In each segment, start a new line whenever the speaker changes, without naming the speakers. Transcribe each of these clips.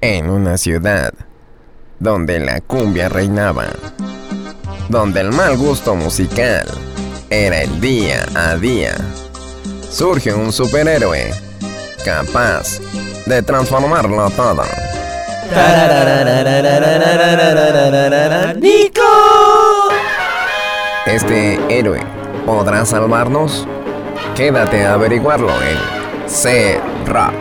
En una ciudad donde la cumbia reinaba, donde el mal gusto musical era el día a día, surge un superhéroe capaz de transformarlo todo.
¡Nico!
¿Este héroe podrá salvarnos? Quédate a averiguarlo en C-Rock.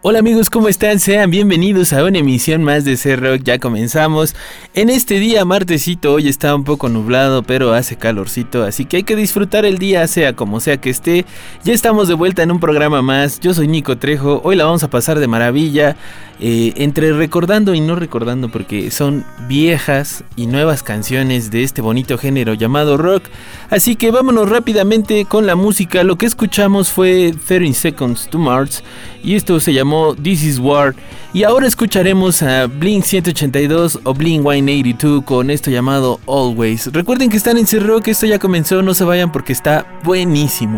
Hola amigos, ¿cómo están? Sean bienvenidos a una emisión más de C-Rock. Ya comenzamos en este día martesito. Hoy está un poco nublado, pero hace calorcito, así que hay que disfrutar el día, sea como sea que esté. Ya estamos de vuelta en un programa más. Yo soy Nico Trejo. Hoy la vamos a pasar de maravilla, entre recordando y no recordando, porque son viejas y nuevas canciones de este bonito género llamado rock. Así que vámonos rápidamente con la música. Lo que escuchamos fue 30 Seconds to Mars y esto se llamó This Is War. Y ahora escucharemos a Blink 182 o Blink 182 con esto llamado Always. Recuerden que están en C-Rock, esto ya comenzó, no se vayan porque está buenísimo.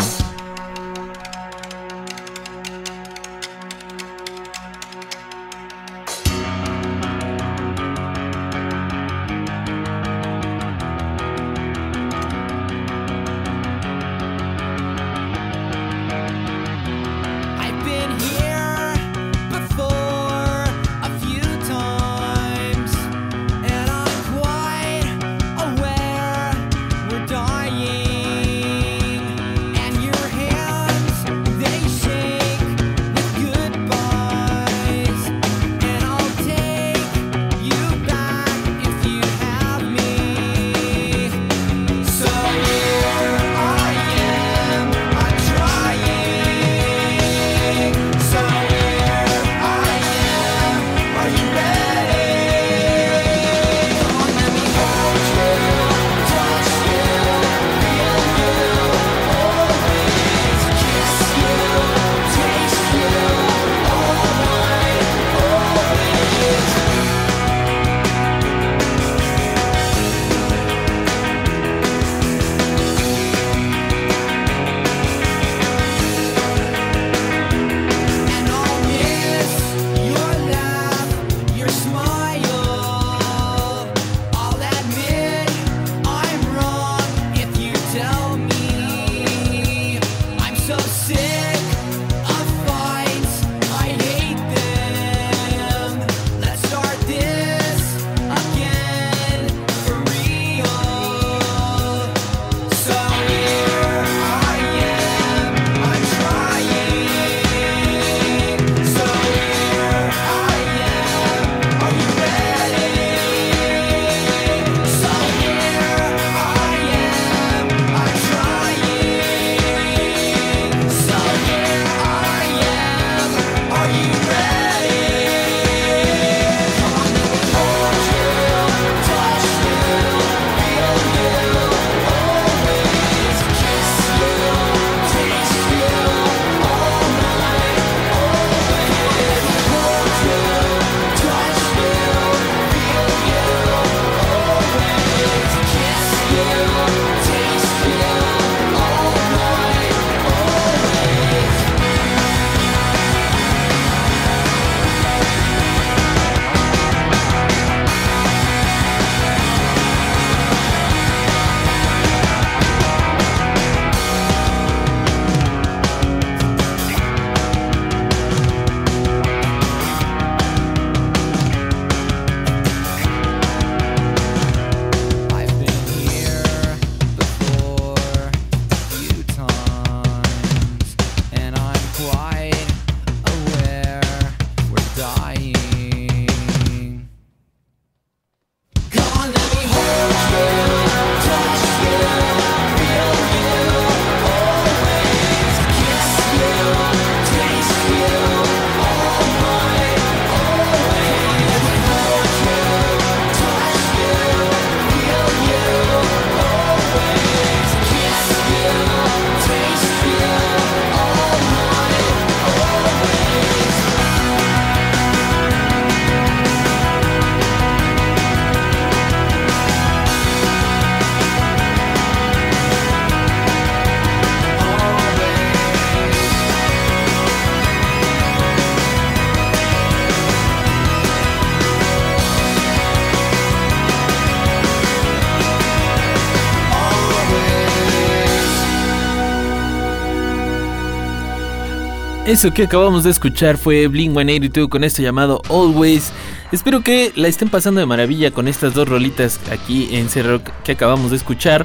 Eso que acabamos de escuchar fue Blink 182 con esto llamado Always. Espero que la estén pasando de maravilla con estas dos rolitas aquí en C-Rock que acabamos de escuchar.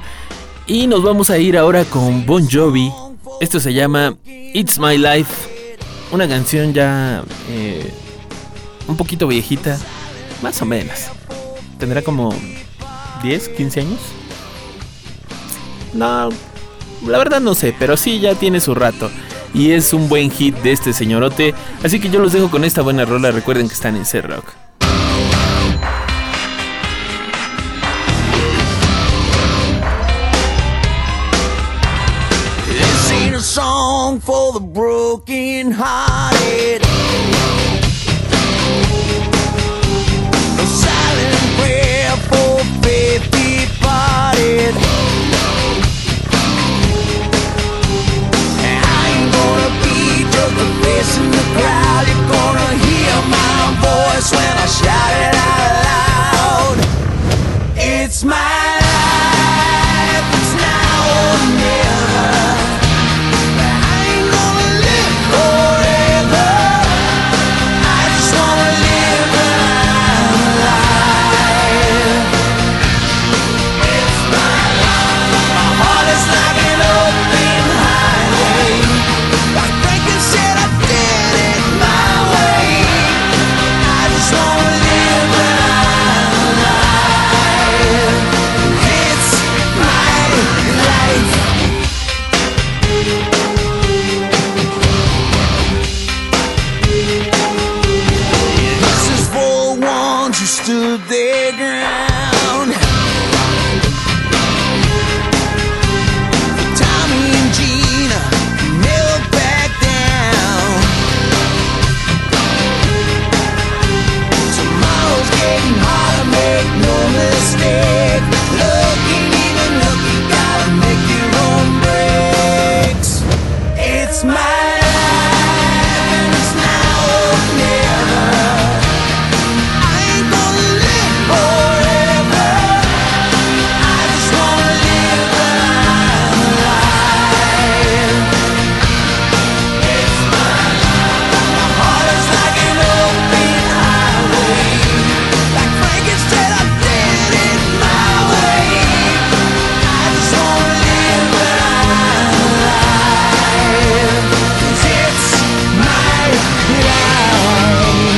Y nos vamos a ir ahora con Bon Jovi. Esto se llama It's My Life. una canción ya un poquito viejita, más o menos. Tendrá como 10, 15 años. No, la verdad no sé, pero sí ya tiene su rato. Y es un buen hit de este señorote. Así que yo los dejo con esta buena rola. Recuerden que están en C-Rock.
This ain't a song for the broken hearted. A silent prayer for faith departed. Just a face in the crowd, you're gonna hear my voice when I shout it out loud. It's my life, it's now or never. I ain't gonna live forever. I just wanna live my life. It's my life. My heart is like an open highway. Like Franklin said, I did it my way. I just wanna live my life. It's my life. This is for the ones who stood their ground. For Tommy and Gina, never back down. Tomorrow's getting harder, make no mistake. Looking, even looking, gotta make your own breaks. It's my life, and it's now or never. I ain't gonna live forever. I just wanna live my life. It's my life. My heart is like an open highway. Like Franklin said, I did it my way. I just wanna live my life. 'Cause it's my life.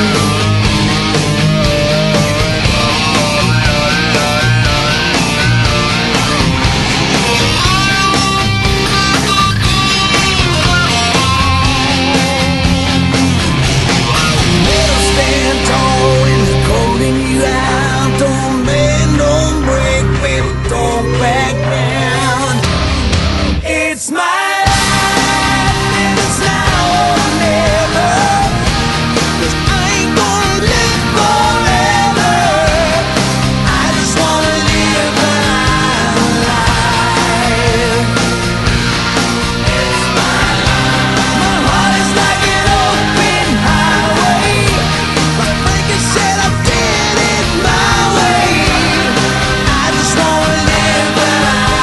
Never stand tall in the cold and you out. Don't bend, don't break, baby, don't back down. It's my life, and it's now or never. 'Cause I ain't gonna live forever. I just wanna live my life. It's my life. My heart is like an open highway. Like Franklin said, I did it my way. I just wanna live my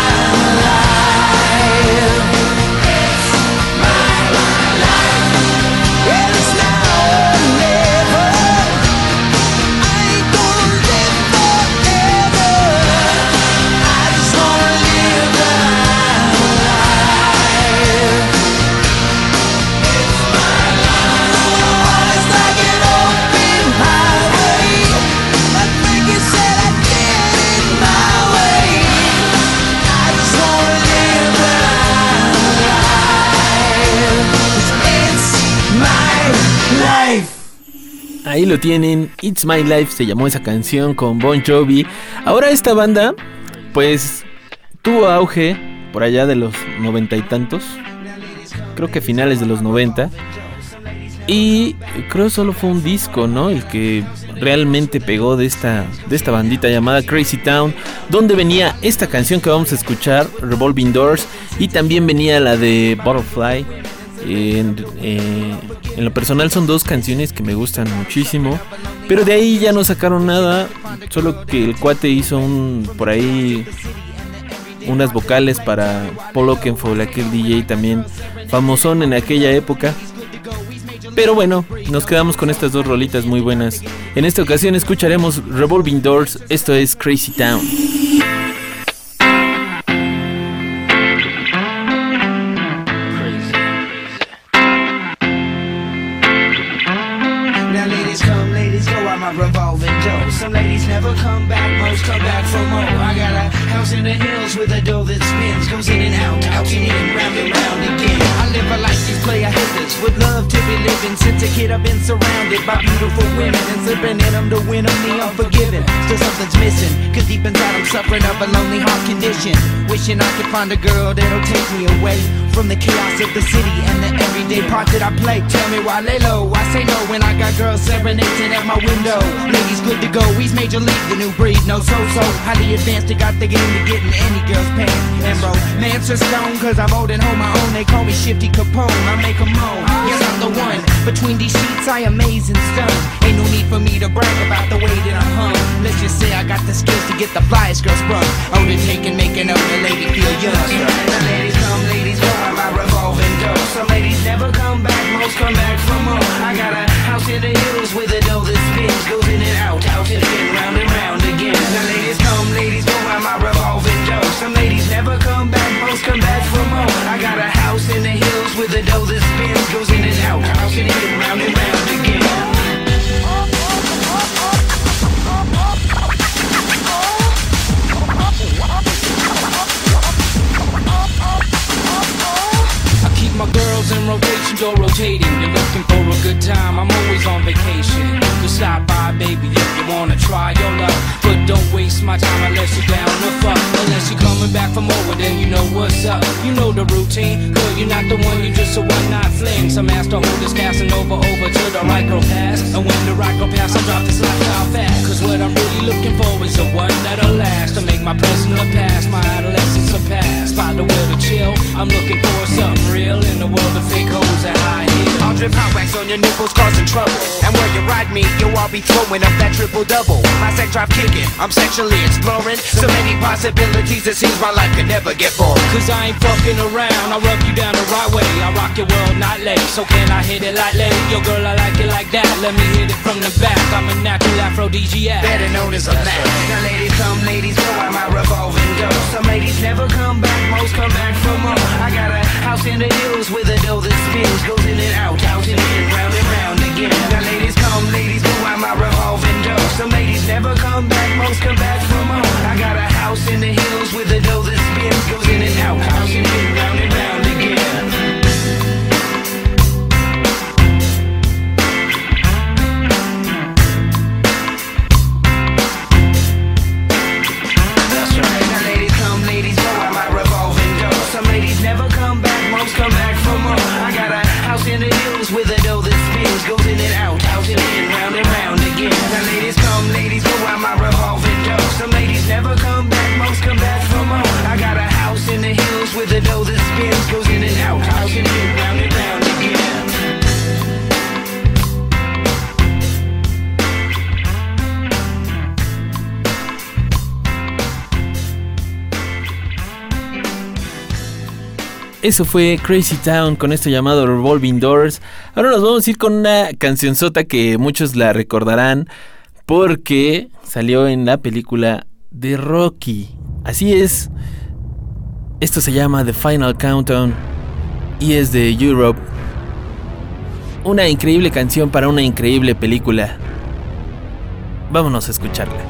life. It's my life. And it's now or never. I ain't gonna live forever. I just wanna live my life. It's my life. My heart is like an open highway. Like Franklin said, I did it my way. I just wanna live my life. 'Cause it's my life.
Ahí lo tienen, It's My Life se llamó esa canción con Bon Jovi. Ahora esta banda, pues, tuvo auge por allá de los 90 y tantos. Creo que finales de los 90. Y creo solo fue un disco, ¿no? El que realmente pegó de esta bandita llamada Crazy Town, donde venía esta canción que vamos a escuchar, Revolving Doors, y también venía la de Butterfly. En lo personal son dos canciones que me gustan muchísimo, pero de ahí ya no sacaron nada, solo que el cuate hizo por ahí unas vocales para Paul Oakenfold, aquel DJ también famosón en aquella época. Pero bueno, nos quedamos con estas dos rolitas muy buenas. En esta ocasión escucharemos Revolving Doors, esto es Crazy Town.
house in the hills with a door that spins, goes in and out, out and in, round and round again. I live a life these player haters would love to be living. Since a kid I've been surrounded by beautiful women, and slipping in them to win them the unforgiven. Still something's missing, cause deep inside I'm suffering of a lonely heart condition. Wishing I could find a girl that'll take me away from the chaos of the city and the everyday part that I play. Tell me why lay low, I say no when I got girls serenading at my window. Ladies good to go, he's major league, the new breed, no so-so. Highly advanced, they got the game to get in any girl's pants. And bro, man's a stone, cause I'm old and hold my own. They call me Shifty Capone, I make a moan. Yes, I'm the one, between these sheets I amaze and stun. Ain't no need for me to brag about the way that I'm hung. Let's just say I got the skills to get the flyest girl sprung. On the taking, making up the lady feel young. The ladies come, ladies go, I'm my revolving door. Some ladies never come back, most come back for more. I got a house in the hills with a door that spins, goes in and out and in, round and round again. The ladies come, ladies go, I'm my revolving door. Some ladies never come back, most come back for more. I got a house in the hills with a door that spins, goes in and out and in, round and round again. My girls in rotation, door rotating. You're looking for a good time, I'm always on vacation. Just stop by, baby, if you wanna try your luck. But don't waste my time unless you're down to fuck. Unless you're coming back for more, then you know what's up. You know the routine, girl, you're not the one, you're just a one-night fling. Some ass to hold this casting over to the right girl pass. And when the right girl pass, I'll drop this lifestyle fast. Cause what I'm really looking for is the one that'll last. To make my present a past, my adolescence a past. Find a way to chill, I'm looking for something real in the world of fake hoes and high heels. I'll drip hot wax on your nipples, causing trouble. And where you ride me, you'll all be throwing up that triple-double. My sex drive kicking, I'm sexually exploring. So many possibilities, it seems my life could never get bored. Cause I ain't fucking around, I'll rub you down the right way. I rock your world nightly, so can I hit it lightly? Yo girl, I like it like that, let me hit it from the back. I'm a natural aphrodisiac, better known as a Mac. Now ladies come, ladies go, I'm my revolving door. Some ladies never come back, most come back for more. I got a house in the hills with a door that spins, goes in and out and in, round and round again. Now ladies come, ladies go, I'm my revolving door. Some ladies never come back, most come back for more. I got a house in the hills with a door that spins, goes in and out and in, round and round again. Come back for more. I got a house in the hills with a door that spins, goes in and out and in, round and round again. Now ladies come, ladies go, I'm my revolving door. Some ladies never come back, most come back for more. I got a house in the hills with a door that spins, goes in and out and in, round and round again.
Eso fue Crazy Town con esto llamado Revolving Doors. Ahora nos vamos a ir con una cancionzota que muchos la recordarán porque salió en la película de Rocky. Así es. Esto se llama The Final Countdown y es de Europe. Una increíble canción para una increíble película. Vámonos a escucharla.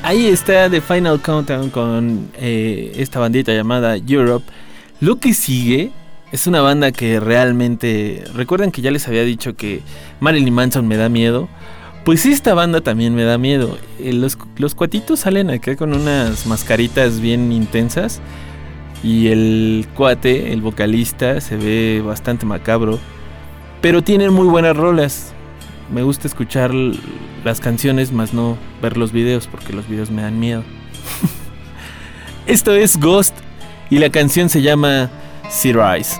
Ahí está The Final Countdown con esta bandita llamada Europe. Lo que sigue es una banda que realmente... Recuerden que ya les había dicho que Marilyn Manson me da miedo. Pues esta banda también me da miedo. Los cuatitos salen acá con unas mascaritas bien intensas. Y el cuate, el vocalista, se ve bastante macabro. Pero tienen muy buenas rolas. Me gusta escuchar las canciones, más no ver los videos, porque los videos me dan miedo. Esto es Ghost y la canción se llama Sea Rise.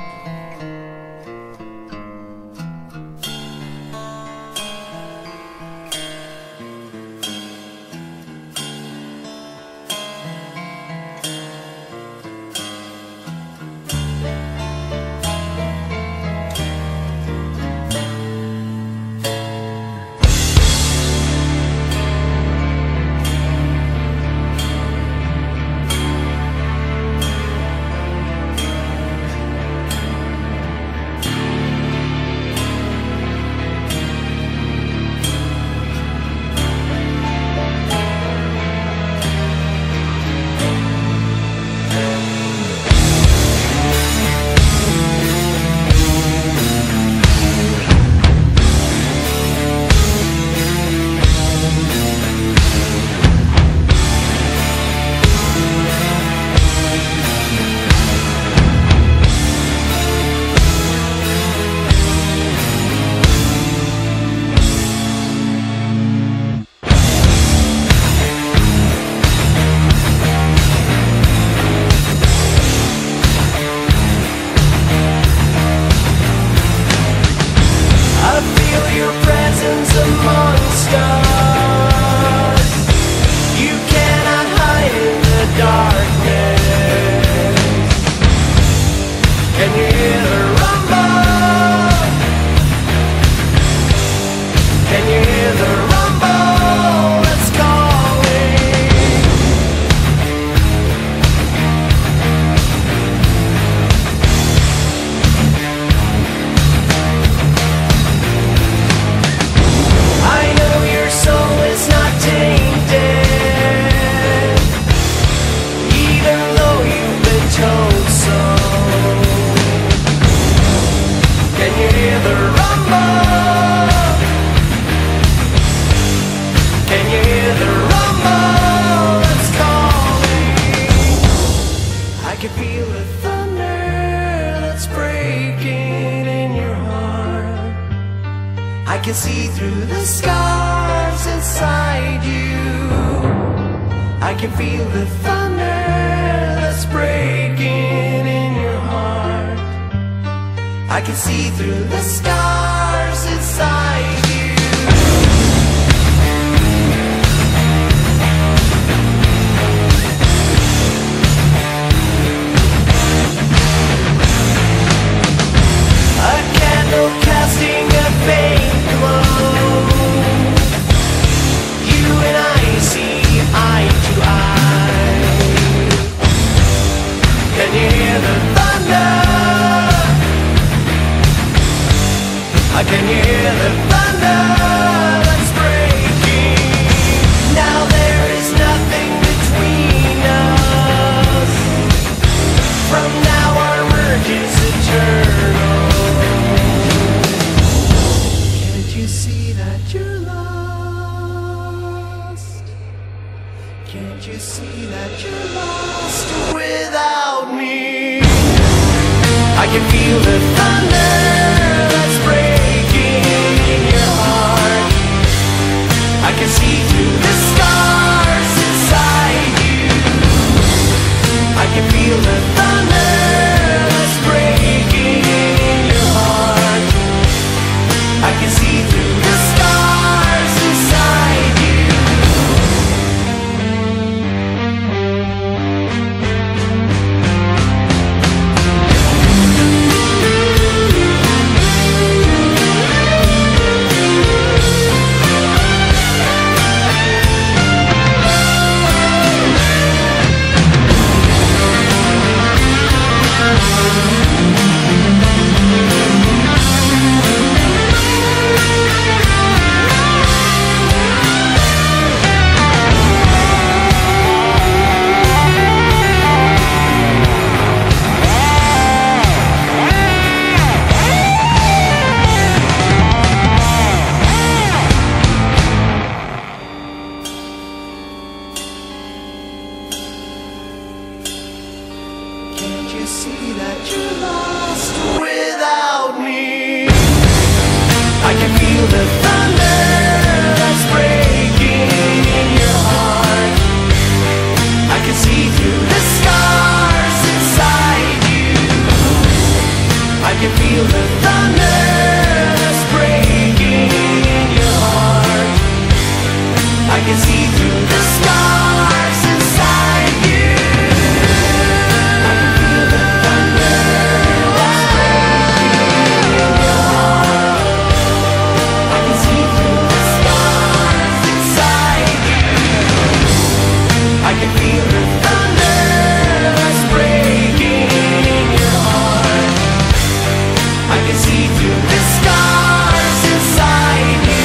see that you're lost without me? I can feel the thunder that's breaking in your heart. I can see through the scars inside you. I can feel the thunder that's breaking in your heart. I can see through the scars inside you. I can feel the thunder that's breaking in your heart. I can see through the scars inside you. I can feel the thunder that's breaking in your heart. I can see through the scars inside you.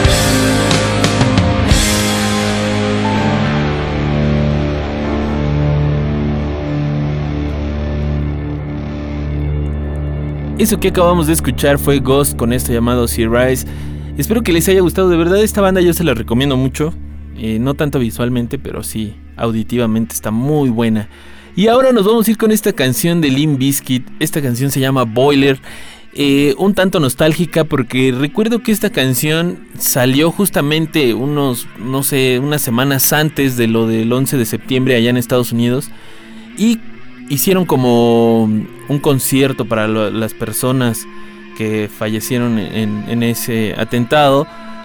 Eso que acabamos de escuchar fue Ghost con esto llamado Sea Rise. Espero que les haya gustado, de verdad esta banda yo se la recomiendo mucho. No tanto visualmente, pero sí auditivamente está muy buena. Y ahora nos vamos a ir con esta canción de Limp Bizkit. Esta canción se llama Boiler. Un tanto nostálgica porque recuerdo que esta canción salió justamente unas semanas antes de lo del 11 de septiembre allá en Estados Unidos. Y hicieron como un concierto para las personas que fallecieron en ese atentado.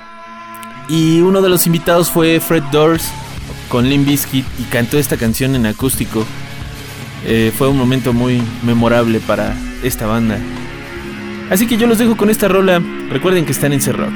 Y uno de los invitados fue Fred Durst con Limp Bizkit y cantó esta canción en acústico. Fue un momento muy memorable para esta banda. Así que yo los dejo con esta rola. Recuerden que están en C-Rock.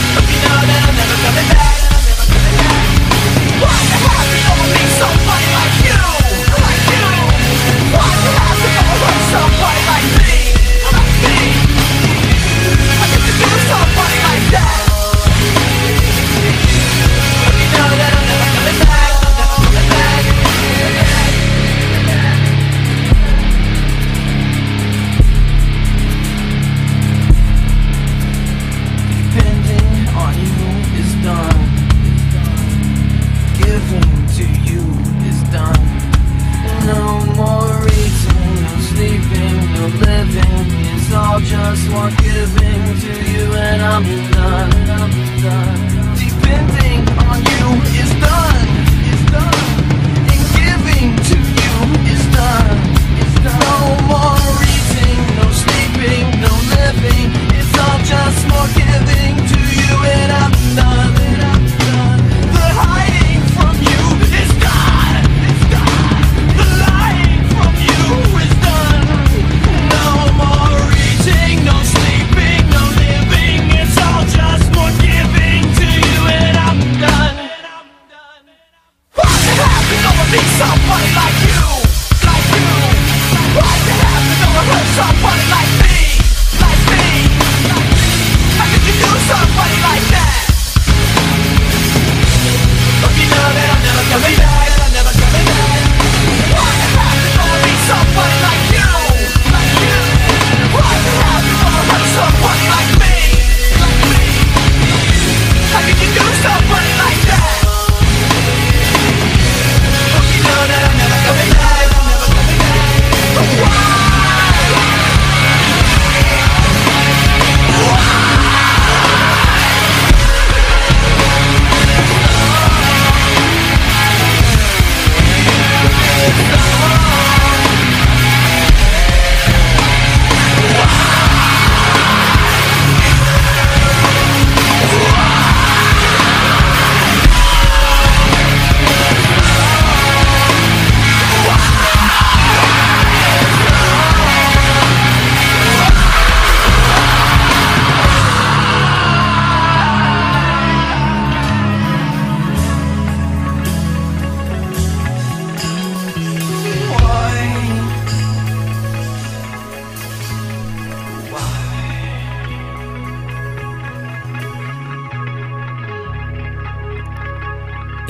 Somebody like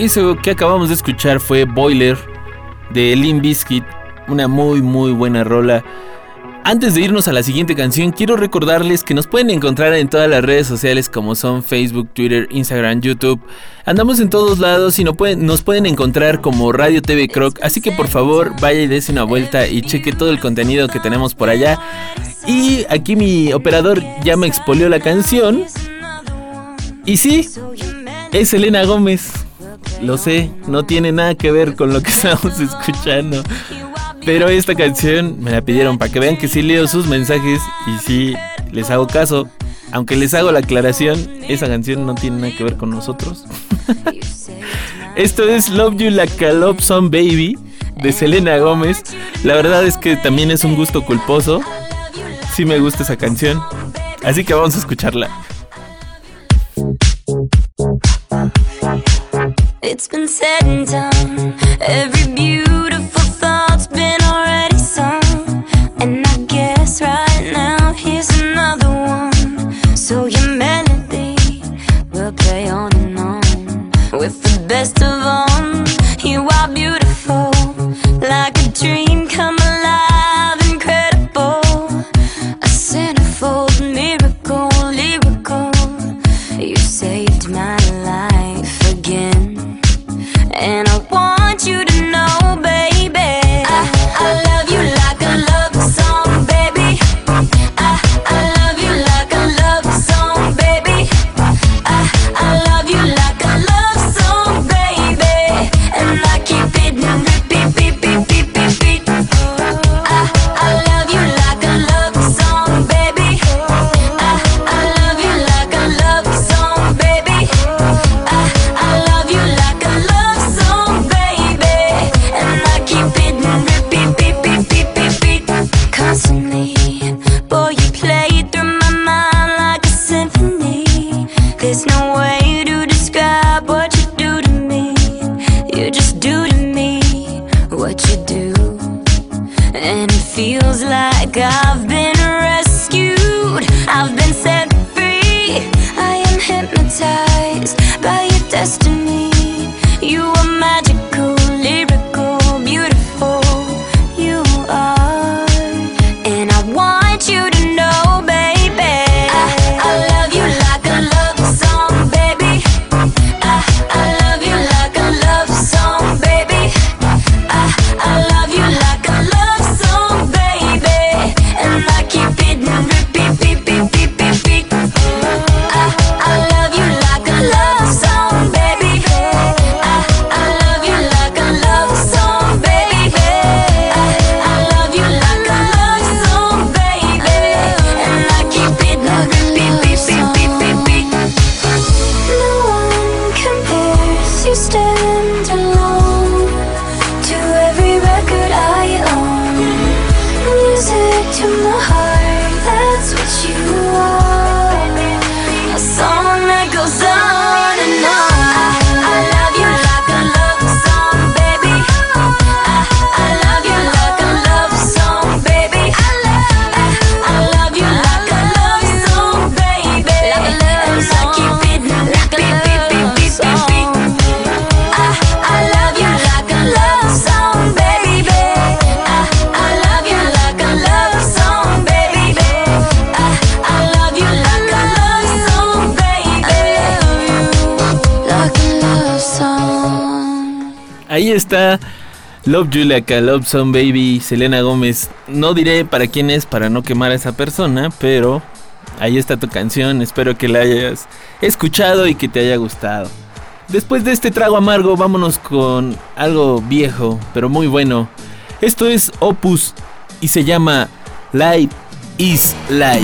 Eso que acabamos de escuchar fue Boiler de Limp Bizkit, una muy buena rola. Antes de irnos a la siguiente canción, quiero recordarles que nos pueden encontrar en todas las redes sociales como son Facebook, Twitter, Instagram, YouTube. Andamos en todos lados y nos pueden encontrar como Radio TV Croc, así que por favor vaya y dése una vuelta y cheque todo el contenido que tenemos por allá. Y aquí mi operador ya me expolió la canción. Y sí, es Selena Gómez. Lo sé, no tiene nada que ver con lo que estamos escuchando, pero esta canción me la pidieron para que vean que sí leo sus mensajes y sí les hago caso. Aunque les hago la aclaración, esa canción no tiene nada que ver con nosotros. Esto es Love You Like a Love Song Baby de Selena Gómez. La verdad es que también es un gusto culposo. Sí me gusta esa canción, así que vamos a escucharla.
It's been said and done. Every beautiful thought's been already sung. And I guess right now here's another one. So your melody will play on and on. With the best of all, you are beautiful. Like a dream come alive, incredible. A centerfold miracle, lyrical. You saved my life again. And I want you to know, baby, I love you like a love song, baby. I love you like a love song, baby. I love you like a love song, baby. And I keep it in repeat, beat, beat, beat, beat, beat. I love you like a love song, baby. I love you like a love song, baby. I love you like a love song, baby. And I keep it in repeat, beat, beat, beat, beat, beat. Constantly, boy, you play through my mind like a symphony. There's no way to describe what you do to me. You just do to me what you do. And it feels like I've been rescued. I've been set free. I am hypnotized by your destiny. You are magical, lyrical, beautiful. You are. And I want you to know, baby, I love you like a love song, baby. I love you like a love song, baby. I love you like a love song, baby. And I keep it in repeat, beat, beat, beat, beat, beat. I love you like a love song, baby. I love you like a love song, baby. I love you like a love song, baby. And I keep it in repeat, beat, beat, beat, beat, beat. No one compares, you stand alone to every record I own. Music to my heart, that's what you are. A song that goes on and on. I love you like a love song, baby. I love you like a love song, baby. I love you like a love song, baby. And I keep it like a beat, beat, beat, beat, beat. I love you like a love song, baby. I love you like a love song, baby. I love you like a love song, baby. Like a love song.
Ahí está Love You Like a Love Song Baby, Selena Gómez. No diré para quién es para no quemar a esa persona, pero ahí está tu canción. Espero que la hayas escuchado y que te haya gustado. Después de este trago amargo, vámonos con algo viejo, pero muy bueno. Esto es Opus y se llama Life is Life.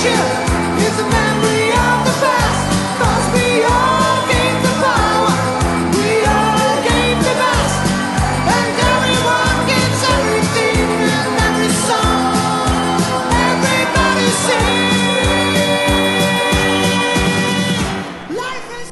future is a memory of the past. 'Cause we all gained the power, we all gained the best, and everyone gets everything and every song. Everybody sing. Life is.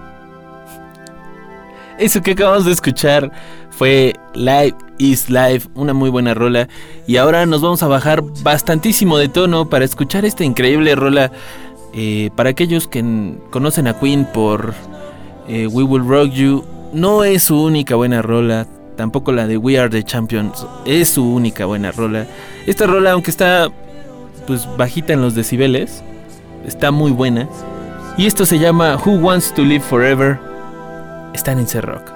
Eso que acabamos de escuchar fue Life is Life, una muy buena rola. Y ahora nos vamos a bajar bastantísimo de tono para escuchar esta increíble rola. Para aquellos que conocen a Queen por We Will Rock You, no es su única buena rola. Tampoco la de We Are the Champions es su única buena rola. Esta rola, aunque está pues bajita en los decibeles, está muy buena. Y esto se llama Who Wants to Live Forever. Están en C-Rock.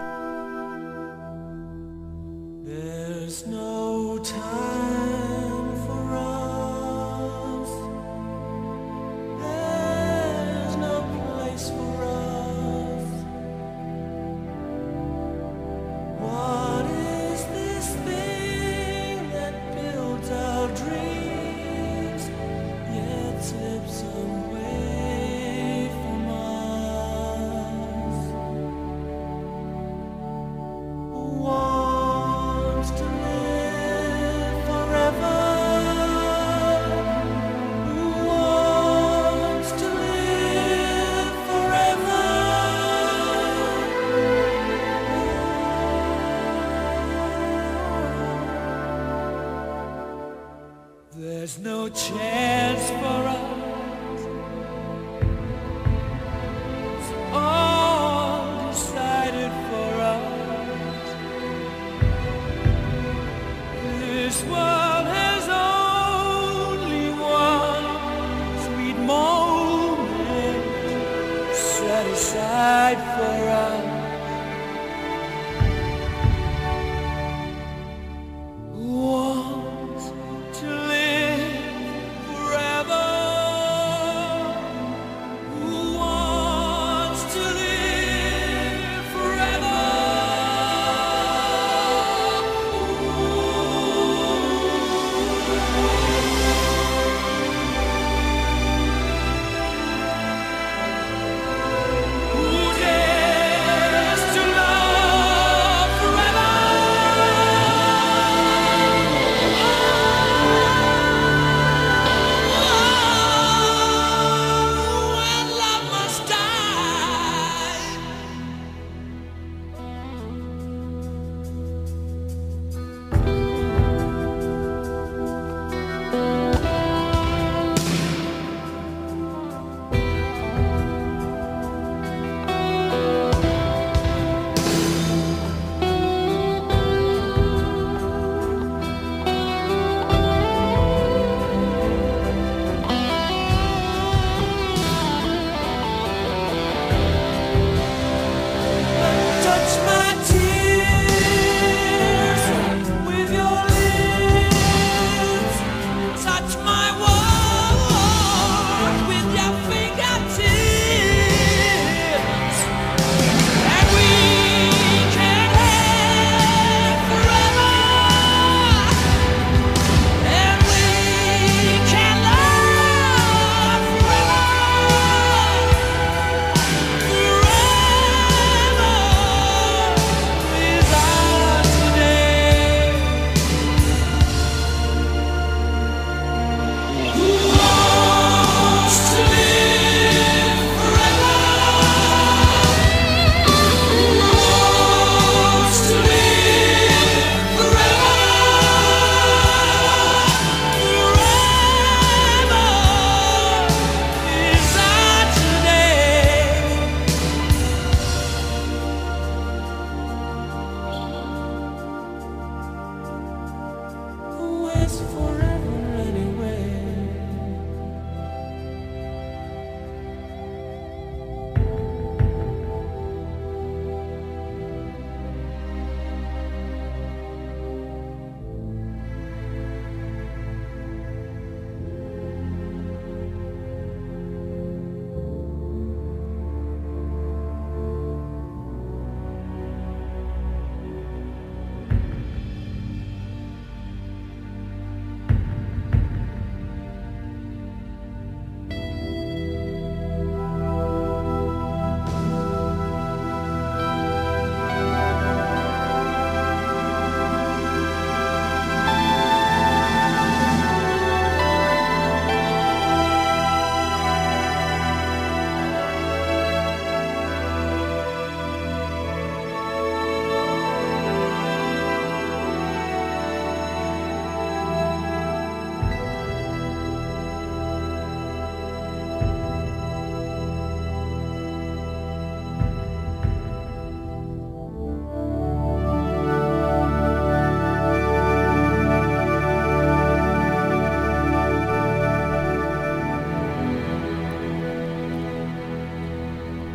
There's no time for us. There's no place for us. What is this thing that builds our dreams yet slips away from us? Who wants to live forever? Who wants to live forever? There's no chance for us. It's all decided for us. This world has only one sweet moment set aside for us. Who wants to live forever? Who wants to live forever? Who dares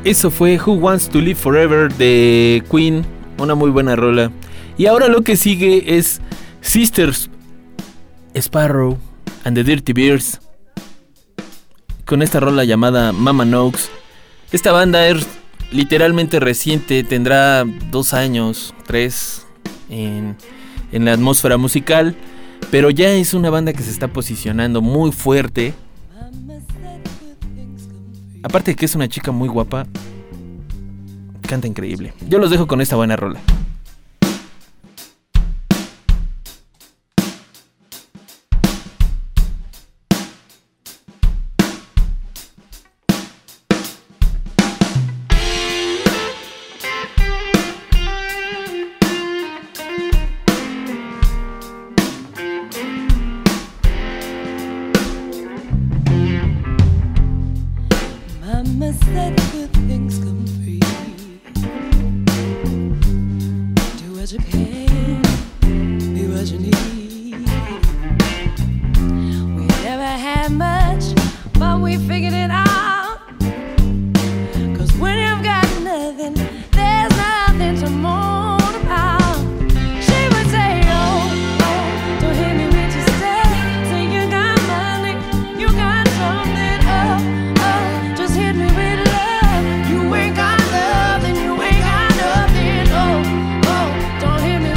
Eso fue Who Wants to Live Forever de Queen, una muy buena rola. Y ahora lo que sigue es Sisters Sparrow and the Dirty Bears, con esta rola llamada Mama Knows. Esta banda es literalmente reciente, tendrá 2 años, 3 en la atmósfera musical, pero ya es una banda que se está posicionando muy fuerte. Aparte de que es una chica muy guapa, canta increíble. Yo los dejo con esta buena rola.
Mama said good things come free. Do what you can, be what you need. We never had much, but we figured it out. 'Cause when you've got nothing, there's nothing to moan about. She would say, oh, oh, don't hit me with your stuff. Say you got money, you got something, just hit me with love. You ain't got nothing, you ain't got nothing. Oh, oh, don't hit me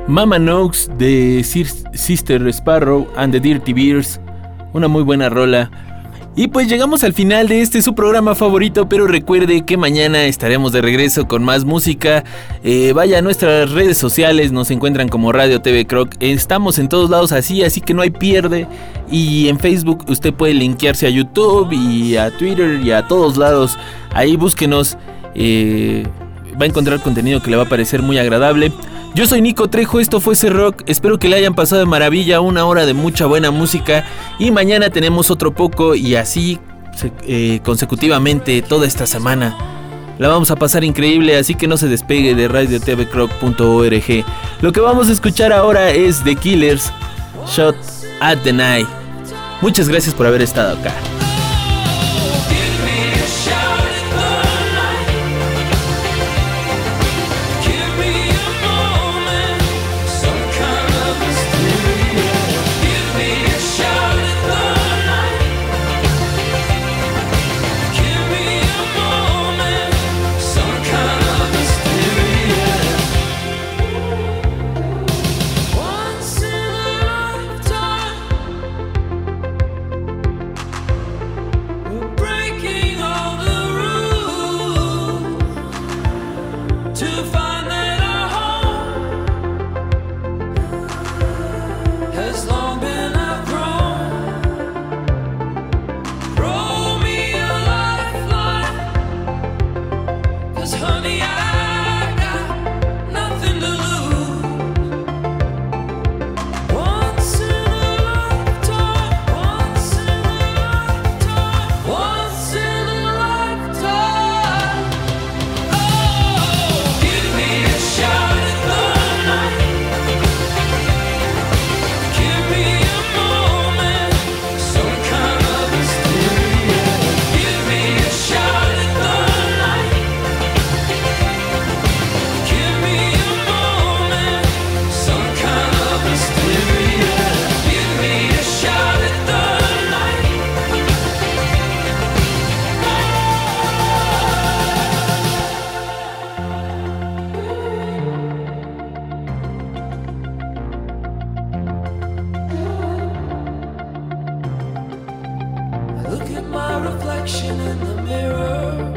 Mama Knows de Sister Sparrow and the Dirty Bears. Una muy buena rola. Y pues llegamos al final de su programa favorito, pero recuerde que mañana estaremos de regreso con más música. Vaya a nuestras redes sociales, nos encuentran como Radio TV Croc. Estamos en todos lados así que no hay pierde. Y en Facebook usted puede linkearse a YouTube y a Twitter y a todos lados. Ahí búsquenos, va a encontrar contenido que le va a parecer muy agradable. Yo soy Nico Trejo, esto fue C-Rock, espero que le hayan pasado de maravilla, una hora de mucha buena música y mañana tenemos otro poco y así consecutivamente toda esta semana. La vamos a pasar increíble, así que no se despegue de radiotvcroc.org. Lo que vamos a escuchar ahora es The Killers, Shot at the Night. Muchas gracias por haber estado acá.
Look at my reflection in the mirror.